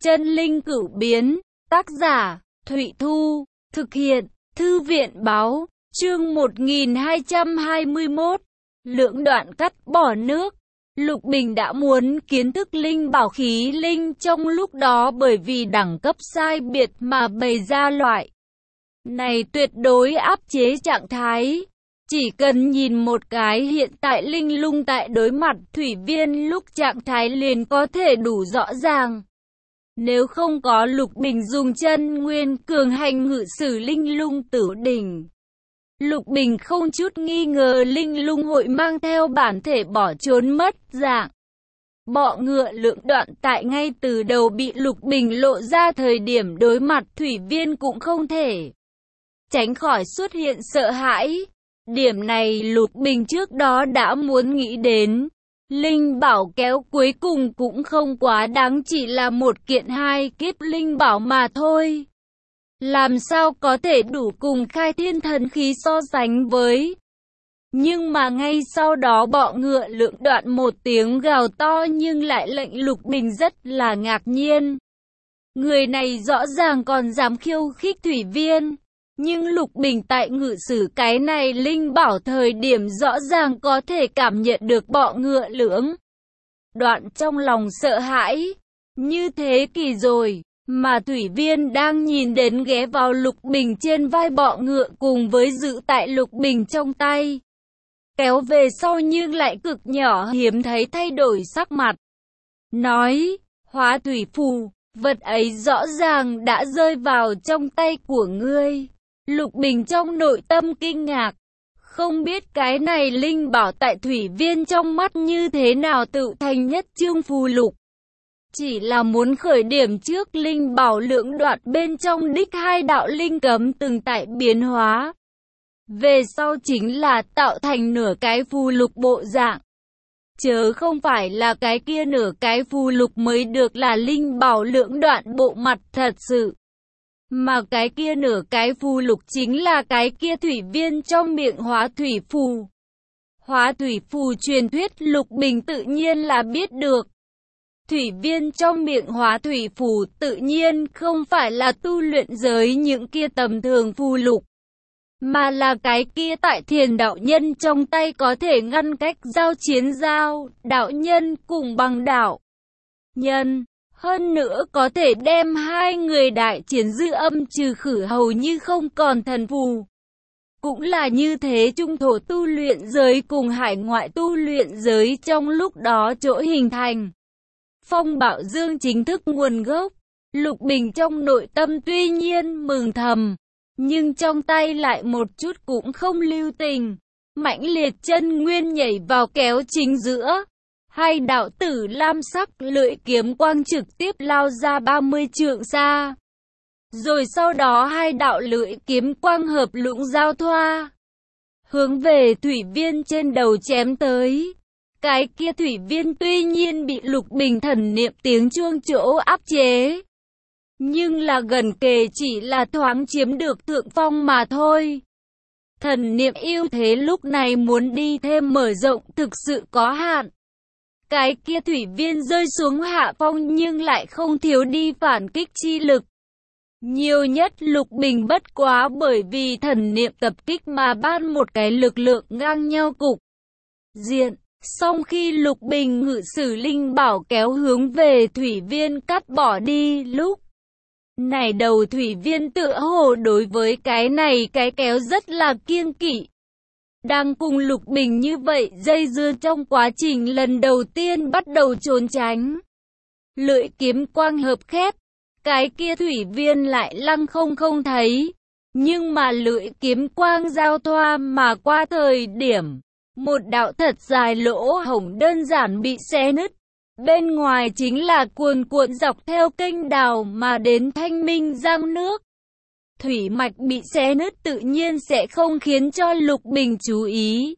Chân linh cửu biến, tác giả, Thụy Thu, thực hiện, Thư viện báo, chương 1221, lưỡng đoạn cắt bỏ nước. Lục Bình đã muốn kiến thức linh bảo khí linh trong lúc đó bởi vì đẳng cấp sai biệt mà bày ra loại này tuyệt đối áp chế trạng thái. Chỉ cần nhìn một cái hiện tại linh lung tại đối mặt thủy viên lúc trạng thái liền có thể đủ rõ ràng. Nếu không có Lục Bình dùng chân nguyên cường hành ngự sử linh lung tử đỉnh, Lục Bình không chút nghi ngờ linh lung hội mang theo bản thể bỏ trốn mất dạng. Bọ ngựa lưỡng đoạn tại ngay từ đầu bị Lục Bình lộ ra thời điểm đối mặt thủy viên cũng không thể tránh khỏi xuất hiện sợ hãi. Điểm này Lục Bình trước đó đã muốn nghĩ đến. Linh bảo kéo cuối cùng cũng không quá đáng, chỉ là một kiện hai kiếp linh bảo mà thôi. Làm sao có thể đủ cùng khai thiên thần khí so sánh với. Nhưng mà ngay sau đó bọ ngựa lưỡng đoạn một tiếng gào to nhưng lại lệnh Lục Bình rất là ngạc nhiên. Người này rõ ràng còn dám khiêu khích thủy viên. Nhưng Lục Bình tại ngự sử cái này linh bảo thời điểm rõ ràng có thể cảm nhận được bọ ngựa lưỡng đoạn trong lòng sợ hãi. Như thế kỳ rồi, mà thủy viên đang nhìn đến ghé vào Lục Bình trên vai bọ ngựa cùng với giữ tại Lục Bình trong tay. Kéo về sau nhưng lại cực nhỏ hiếm thấy thay đổi sắc mặt. Nói, hóa thủy phù, vật ấy rõ ràng đã rơi vào trong tay của ngươi. Lục Bình trong nội tâm kinh ngạc, không biết cái này linh bảo tại thủy viên trong mắt như thế nào tự thành nhất chương phù lục. Chỉ là muốn khởi điểm trước linh bảo lưỡng đoạn bên trong đích hai đạo linh cấm từng tại biến hóa. Về sau chính là tạo thành nửa cái phù lục bộ dạng. Chớ không phải là cái kia nửa cái phù lục mới được là linh bảo lưỡng đoạn bộ mặt thật sự. Mà cái kia nửa cái phù lục chính là cái kia thủy viên trong miệng hóa thủy phù. Hóa thủy phù truyền thuyết Lục Bình tự nhiên là biết được. Thủy viên trong miệng hóa thủy phù tự nhiên không phải là tu luyện giới những kia tầm thường phù lục. Mà là cái kia tại thiền đạo nhân trong tay có thể ngăn cách giao chiến giao, đạo nhân cùng bằng đạo nhân. Hơn nữa có thể đem hai người đại chiến dư âm trừ khử hầu như không còn thần phù. Cũng là như thế trung thổ tu luyện giới cùng hải ngoại tu luyện giới trong lúc đó chỗ hình thành. Phong Bảo Dương chính thức nguồn gốc. Lục Bình trong nội tâm tuy nhiên mừng thầm, nhưng trong tay lại một chút cũng không lưu tình. Mãnh liệt chân nguyên nhảy vào kéo chính giữa. Hai đạo tử lam sắc lưỡi kiếm quang trực tiếp lao ra 30 trượng xa. Rồi sau đó hai đạo lưỡi kiếm quang hợp lũng giao thoa, hướng về thủy viên trên đầu chém tới. Cái kia thủy viên tuy nhiên bị Lục Bình thần niệm tiếng chuông chỗ áp chế, nhưng là gần kề chỉ là thoáng chiếm được thượng phong mà thôi. Thần niệm ưu thế lúc này muốn đi thêm mở rộng thực sự có hạn. Cái kia thủy viên rơi xuống hạ phong nhưng lại không thiếu đi phản kích chi lực. Nhiều nhất Lục Bình bất quá bởi vì thần niệm tập kích mà ban một cái lực lượng ngang nhau cục diện. Song khi Lục Bình ngự sử linh bảo kéo hướng về thủy viên cắt bỏ đi lúc này đầu thủy viên tựa hồ đối với cái này cái kéo rất là kiêng kỵ. Đang cùng Lục Bình như vậy dây dưa trong quá trình lần đầu tiên bắt đầu trốn tránh. Lưỡi kiếm quang hợp khép, cái kia thủy viên lại lăng không thấy. Nhưng mà lưỡi kiếm quang giao thoa mà qua thời điểm, một đạo thật dài lỗ hổng đơn giản bị xé nứt. Bên ngoài chính là cuồn cuộn dọc theo kênh đào mà đến Thanh Minh giang nước. Thủy mạch bị xé nứt tự nhiên sẽ không khiến cho Lục Bình chú ý,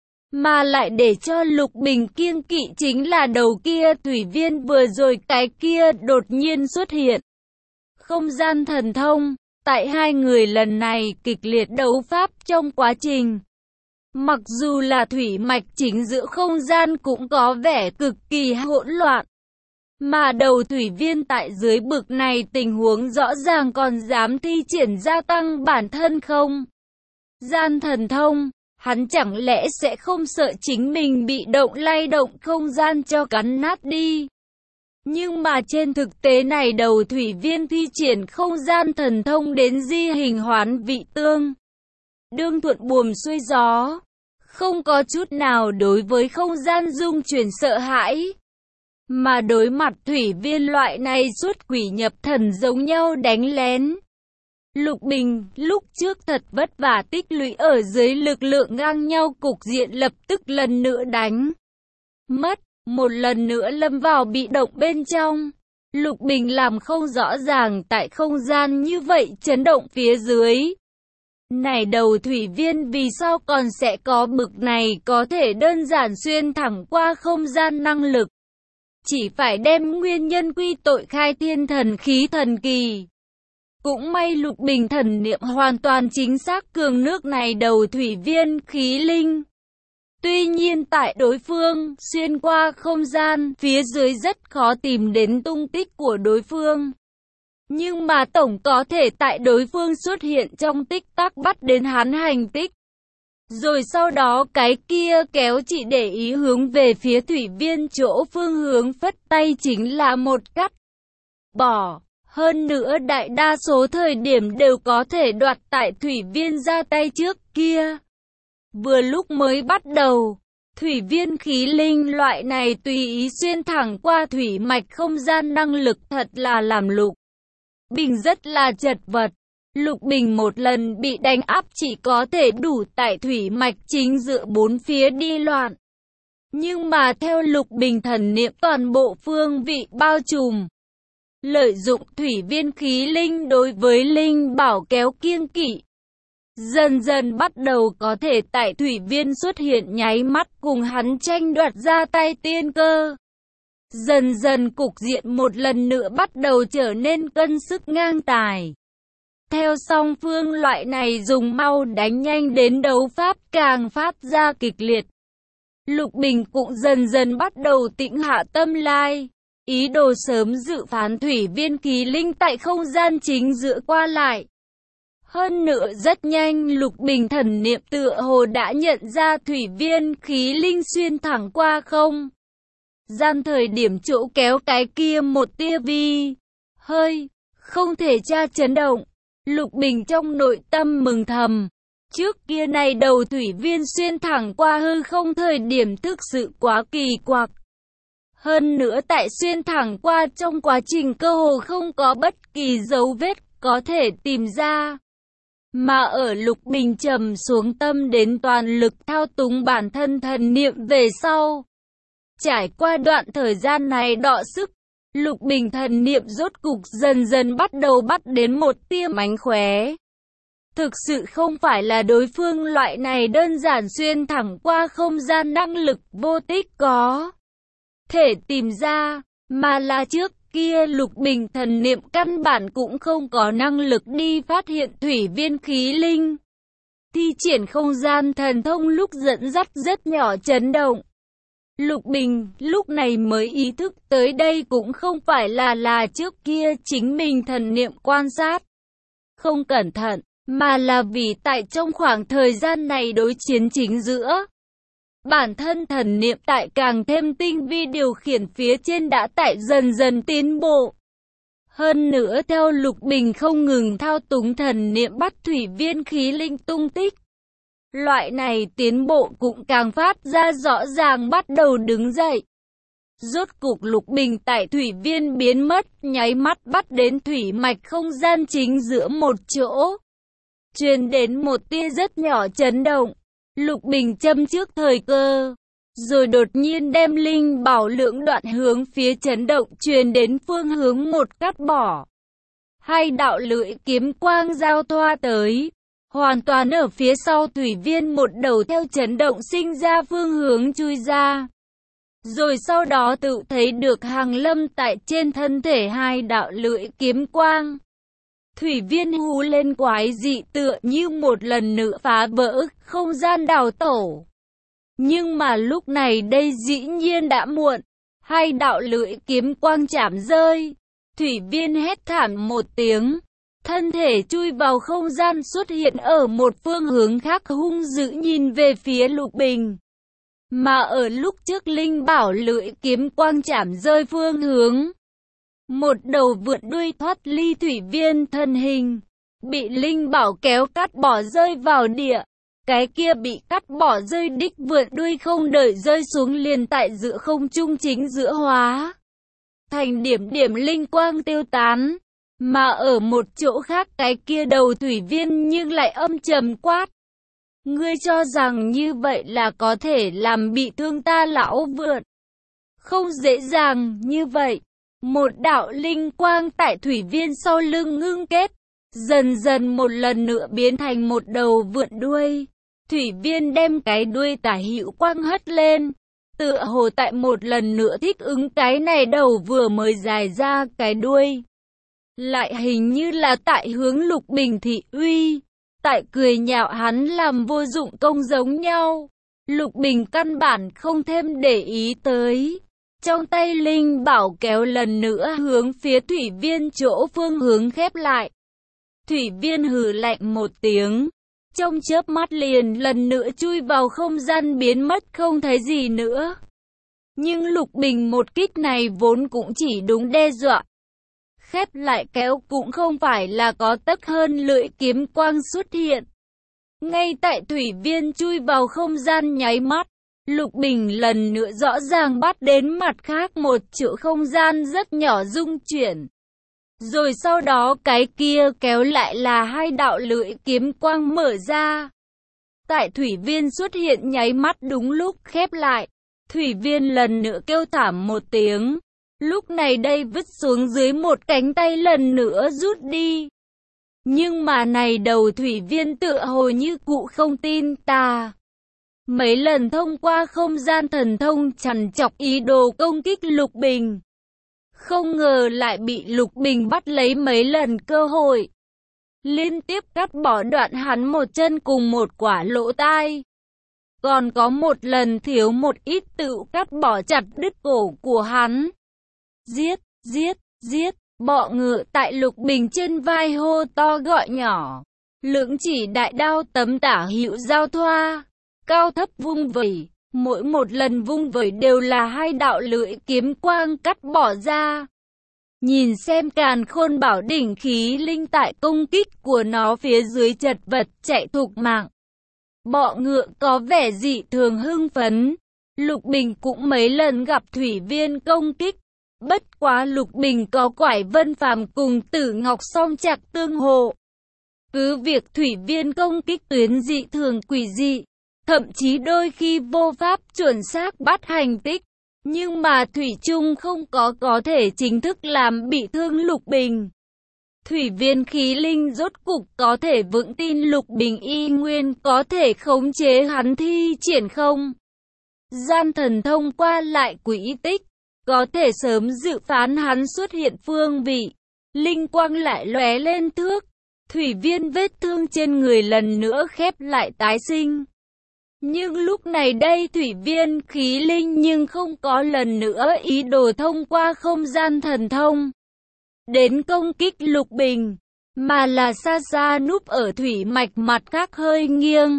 mà lại để cho Lục Bình kiêng kỵ chính là đầu kia thủy viên vừa rồi cái kia đột nhiên xuất hiện. Không gian thần thông, tại hai người lần này kịch liệt đấu pháp trong quá trình. Mặc dù là thủy mạch chính giữa không gian cũng có vẻ cực kỳ hỗn loạn. Mà đầu thủy viên tại dưới bực này tình huống rõ ràng còn dám thi triển gia tăng bản thân không gian thần thông, hắn chẳng lẽ sẽ không sợ chính mình bị động lay động không gian cho cắn nát đi. Nhưng mà trên thực tế này đầu thủy viên thi triển không gian thần thông đến di hình hoán vị tương đương thuận buồm xuôi gió, không có chút nào đối với không gian dung chuyển sợ hãi. Mà đối mặt thủy viên loại này xuất quỷ nhập thần giống nhau đánh lén. Lục Bình lúc trước thật vất vả tích lũy ở dưới lực lượng ngang nhau cục diện lập tức lần nữa đánh mất, một lần nữa lâm vào bị động bên trong. Lục Bình làm không rõ ràng tại không gian như vậy chấn động phía dưới. Này đầu thủy viên vì sao còn sẽ có bực này có thể đơn giản xuyên thẳng qua không gian năng lực. Chỉ phải đem nguyên nhân quy tội khai thiên thần khí thần kỳ. Cũng may Lục Bình thần niệm hoàn toàn chính xác cường nước này đầu thủy viên khí linh. Tuy nhiên tại đối phương xuyên qua không gian phía dưới rất khó tìm đến tung tích của đối phương. Nhưng mà tổng có thể tại đối phương xuất hiện trong tích tắc bắt đến hắn hành tích. Rồi sau đó cái kia kéo chỉ để ý hướng về phía thủy viên chỗ phương hướng phất tay chính là một cắt bỏ. Hơn nữa đại đa số thời điểm đều có thể đoạt tại thủy viên ra tay trước kia. Vừa lúc mới bắt đầu, thủy viên khí linh loại này tùy ý xuyên thẳng qua thủy mạch không gian năng lực thật là làm Lục Bình rất là chật vật. Lục Bình một lần bị đánh áp chỉ có thể đủ tại thủy mạch chính giữa bốn phía đi loạn. Nhưng mà theo Lục Bình thần niệm toàn bộ phương vị bao trùm. Lợi dụng thủy viên khí linh đối với linh bảo kéo kiêng kỵ. Dần dần bắt đầu có thể tại thủy viên xuất hiện nháy mắt cùng hắn tranh đoạt ra tay tiên cơ. Dần dần cục diện một lần nữa bắt đầu trở nên cân sức ngang tài. Theo song phương loại này dùng mau đánh nhanh đến đấu pháp càng phát ra kịch liệt. Lục Bình cũng dần dần bắt đầu tĩnh hạ tâm lai. Ý đồ sớm dự phán thủy viên khí linh tại không gian chính giữa qua lại. Hơn nữa rất nhanh Lục Bình thần niệm tựa hồ đã nhận ra thủy viên khí linh xuyên thẳng qua không gian thời điểm chỗ kéo cái kia một tia vi hơi không thể tra chấn động. Lục Bình trong nội tâm mừng thầm. Trước kia này đầu thủy viên xuyên thẳng qua hư không thời điểm thực sự quá kỳ quặc. Hơn nữa tại xuyên thẳng qua trong quá trình cơ hồ không có bất kỳ dấu vết có thể tìm ra. Mà ở Lục Bình trầm xuống tâm đến toàn lực thao túng bản thân thần niệm về sau. Trải qua đoạn thời gian này đọ sức, Lục Bình thần niệm rốt cục dần dần bắt đầu bắt đến một tia mánh khóe. Thực sự không phải là đối phương loại này đơn giản xuyên thẳng qua không gian năng lực vô tích có thể tìm ra, mà là trước kia Lục Bình thần niệm căn bản cũng không có năng lực đi phát hiện thủy viên khí linh. Thi triển không gian thần thông lúc dẫn dắt rất nhỏ chấn động. Lục Bình lúc này mới ý thức tới đây cũng không phải là trước kia chính mình thần niệm quan sát không cẩn thận, mà là vì tại trong khoảng thời gian này đối chiến chính giữa. Bản thân thần niệm tại càng thêm tinh vi điều khiển phía trên đã tại dần dần tiến bộ. Hơn nữa theo Lục Bình không ngừng thao túng thần niệm bắt thủy viên khí linh tung tích. Loại này tiến bộ cũng càng phát ra rõ ràng bắt đầu đứng dậy. Rốt cục Lục Bình tại thủy viên biến mất, nháy mắt bắt đến thủy mạch không gian chính giữa một chỗ. Truyền đến một tia rất nhỏ chấn động. Lục Bình châm trước thời cơ, rồi đột nhiên đem linh bảo lưỡng đoạn hướng phía chấn động truyền đến phương hướng một cắt bỏ. Hai đạo lưỡi kiếm quang giao thoa tới, hoàn toàn ở phía sau thủy viên một đầu theo chấn động sinh ra phương hướng chui ra. Rồi sau đó tự thấy được hàng lâm tại trên thân thể hai đạo lưỡi kiếm quang. Thủy viên hú lên quái dị tựa như một lần nữa phá vỡ không gian đào tổ. Nhưng mà lúc này đây dĩ nhiên đã muộn. Hai đạo lưỡi kiếm quang chạm rơi. Thủy Viên hét thảm một tiếng. Thân thể chui vào không gian xuất hiện ở một phương hướng khác hung dữ nhìn về phía Lục Bình. Mà ở lúc trước Linh Bảo lưỡi kiếm quang chạm rơi phương hướng. Một đầu vượn đuôi thoát ly Thủy Viên thân hình. Bị Linh Bảo kéo cắt bỏ rơi vào địa. Cái kia bị cắt bỏ rơi đích vượn đuôi không đợi rơi xuống liền tại giữa không trung chính giữa hóa thành điểm điểm linh quang tiêu tán. Mà ở một chỗ khác cái kia đầu Thủy Viên nhưng lại âm trầm quát. Ngươi cho rằng như vậy là có thể làm bị thương ta lão vượn? Không dễ dàng như vậy. Một đạo linh quang tại Thủy Viên sau lưng ngưng kết. Dần dần một lần nữa biến thành một đầu vượn đuôi. Thủy Viên đem cái đuôi tả hữu quang hất lên. Tựa hồ tại một lần nữa thích ứng cái này đầu vừa mới dài ra cái đuôi. Lại hình như là tại hướng Lục Bình thị uy. Tại cười nhạo hắn làm vô dụng công giống nhau. Lục Bình căn bản không thêm để ý tới. Trong tay Linh Bảo kéo lần nữa hướng phía Thủy Viên chỗ phương hướng khép lại. Thủy Viên hừ lạnh một tiếng. Trong chớp mắt liền lần nữa chui vào không gian biến mất không thấy gì nữa. Nhưng Lục Bình một kích này vốn cũng chỉ đúng đe dọa. Khép lại kéo cũng không phải là có tấc hơn lưỡi kiếm quang xuất hiện. Ngay tại Thủy Viên chui vào không gian nháy mắt, Lục Bình lần nữa rõ ràng bắt đến mặt khác một chỗ không gian rất nhỏ rung chuyển. Rồi sau đó cái kia kéo lại là hai đạo lưỡi kiếm quang mở ra. Tại Thủy Viên xuất hiện nháy mắt đúng lúc khép lại. Thủy Viên lần nữa kêu thảm một tiếng. Lúc này đây vứt xuống dưới một cánh tay lần nữa rút đi. Nhưng mà này đầu Thủy Viên tựa hồ như cụ không tin ta. Mấy lần thông qua không gian thần thông trằn trọc ý đồ công kích Lục Bình. Không ngờ lại bị Lục Bình bắt lấy mấy lần cơ hội. Liên tiếp cắt bỏ đoạn hắn một chân cùng một quả lỗ tai. Còn có một lần thiếu một ít tự cắt bỏ chặt đứt cổ của hắn. Giết, giết, giết, bọ ngựa tại Lục Bình trên vai hô to gọi nhỏ. Lưỡng chỉ đại đao tấm tả hữu giao thoa, cao thấp vung vẩy. Mỗi một lần vung vẩy đều là hai đạo lưỡi kiếm quang cắt bỏ ra. Nhìn xem Càn Khôn Bảo đỉnh khí linh tại công kích của nó phía dưới chật vật chạy thục mạng. Bọ ngựa có vẻ dị thường hưng phấn. Lục Bình cũng mấy lần gặp Thủy Viên công kích. Bất quá Lục Bình có Quải Vân Phàm cùng Tử Ngọc song chặt tương hộ. Cứ việc Thủy Viên công kích tuyến dị thường quỷ dị. Thậm chí đôi khi vô pháp chuẩn xác bắt hành tích. Nhưng mà Thủy Trung không có thể chính thức làm bị thương Lục Bình. Thủy Viên khí linh rốt cục có thể vững tin Lục Bình y nguyên có thể khống chế hắn thi triển không. Gian thần thông qua lại quỹ tích. Có thể sớm dự phán hắn xuất hiện phương vị. Linh quang lại lóe lên thước. Thủy Viên vết thương trên người lần nữa khép lại tái sinh. Nhưng lúc này đây Thủy Viên khí linh nhưng không có lần nữa ý đồ thông qua không gian thần thông đến công kích Lục Bình, mà là xa xa núp ở thủy mạch mặt khác hơi nghiêng.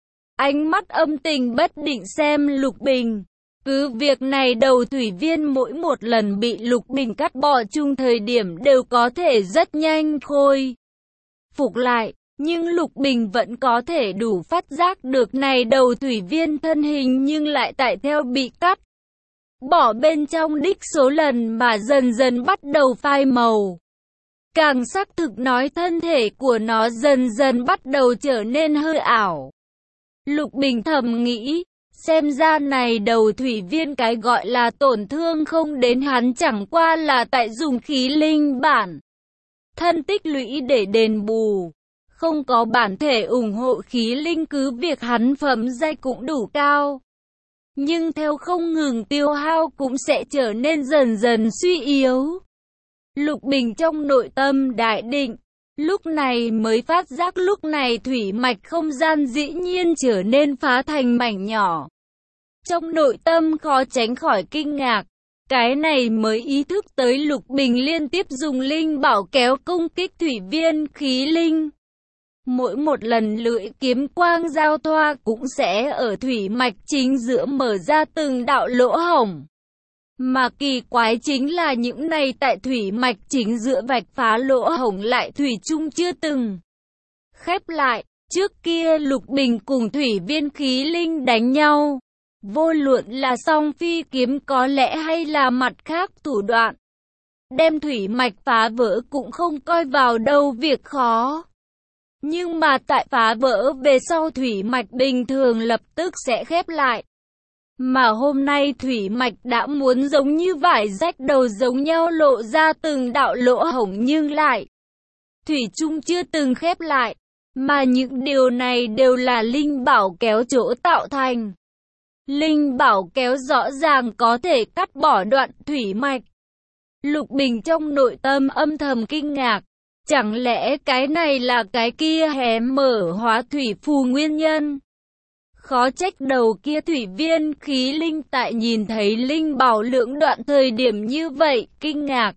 Ánh mắt âm tình bất định xem Lục Bình. Cứ việc này đầu Thủy Viên mỗi một lần bị Lục Bình cắt bỏ chung thời điểm đều có thể rất nhanh khôi phục lại. Nhưng Lục Bình vẫn có thể đủ phát giác được này đầu Thủy Viên thân hình nhưng lại tại theo bị cắt bỏ bên trong đích số lần mà dần dần bắt đầu phai màu. Càng xác thực nói thân thể của nó dần dần bắt đầu trở nên hư ảo. Lục Bình thầm nghĩ, xem ra này đầu Thủy Viên cái gọi là tổn thương không đến hắn chẳng qua là tại dùng khí linh bản thân tích lũy để đền bù. Không có bản thể ủng hộ khí linh cứ việc hắn phẩm giai cũng đủ cao. Nhưng theo không ngừng tiêu hao cũng sẽ trở nên dần dần suy yếu. Lục Bình trong nội tâm đại định, lúc này mới phát giác lúc này thủy mạch không gian dĩ nhiên trở nên phá thành mảnh nhỏ. Trong nội tâm khó tránh khỏi kinh ngạc, Cái này mới ý thức tới Lục Bình liên tiếp dùng linh bảo kéo công kích thủy viên khí linh. Mỗi một lần lưỡi kiếm quang giao thoa cũng sẽ ở thủy mạch chính giữa mở ra từng đạo lỗ hổng. Mà kỳ quái chính là những này tại thủy mạch chính giữa vạch phá lỗ hổng lại thủy chung chưa từng khép lại. Trước kia Lục Bình cùng thủy viên khí linh đánh nhau, vô luận là song phi kiếm có lẽ hay là mặt khác thủ đoạn, đem thủy mạch phá vỡ cũng không coi vào đâu việc khó. Nhưng mà tại phá vỡ về sau thủy mạch bình thường lập tức sẽ khép lại. Mà hôm nay thủy mạch đã muốn giống như vải rách đầu giống nhau lộ ra từng đạo lỗ hổng nhưng lại thủy chung chưa từng khép lại. Mà những điều này đều là linh bảo kéo chỗ tạo thành. Linh bảo kéo rõ ràng có thể cắt bỏ đoạn thủy mạch. Lục Bình trong nội tâm âm thầm kinh ngạc. Chẳng lẽ cái này là cái kia hé mở hóa thủy phù nguyên nhân? Khó trách đầu kia thủy viên khí linh tại nhìn thấy linh bảo lượng đoạn thời điểm như vậy, kinh ngạc.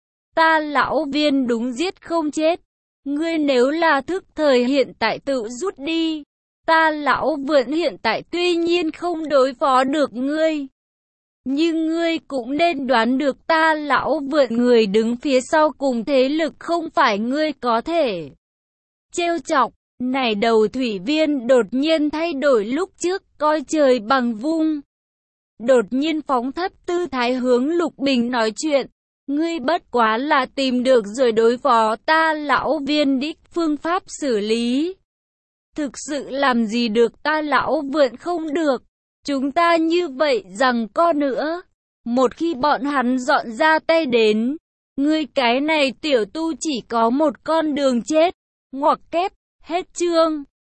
Ta lão viên đúng giết không chết. Ngươi nếu là thức thời hiện tại tự rút đi. Ta lão vượn hiện tại tuy nhiên không đối phó được ngươi. Nhưng ngươi cũng nên đoán được ta lão vượn người đứng phía sau cùng thế lực không phải ngươi có thể trêu chọc. Này đầu thủy viên đột nhiên thay đổi lúc trước coi trời bằng vung. Đột nhiên phóng thấp tư thái hướng Lục Bình nói chuyện. Ngươi bất quá là tìm được rồi đối phó ta lão viên đích phương pháp xử lý. Thực sự làm gì được ta lão vượn không được. Chúng ta như vậy rằng co nữa. Một khi bọn hắn dọn ra tay đến, ngươi cái này tiểu tu chỉ có một con đường chết. Ngoặc kép, hết chương.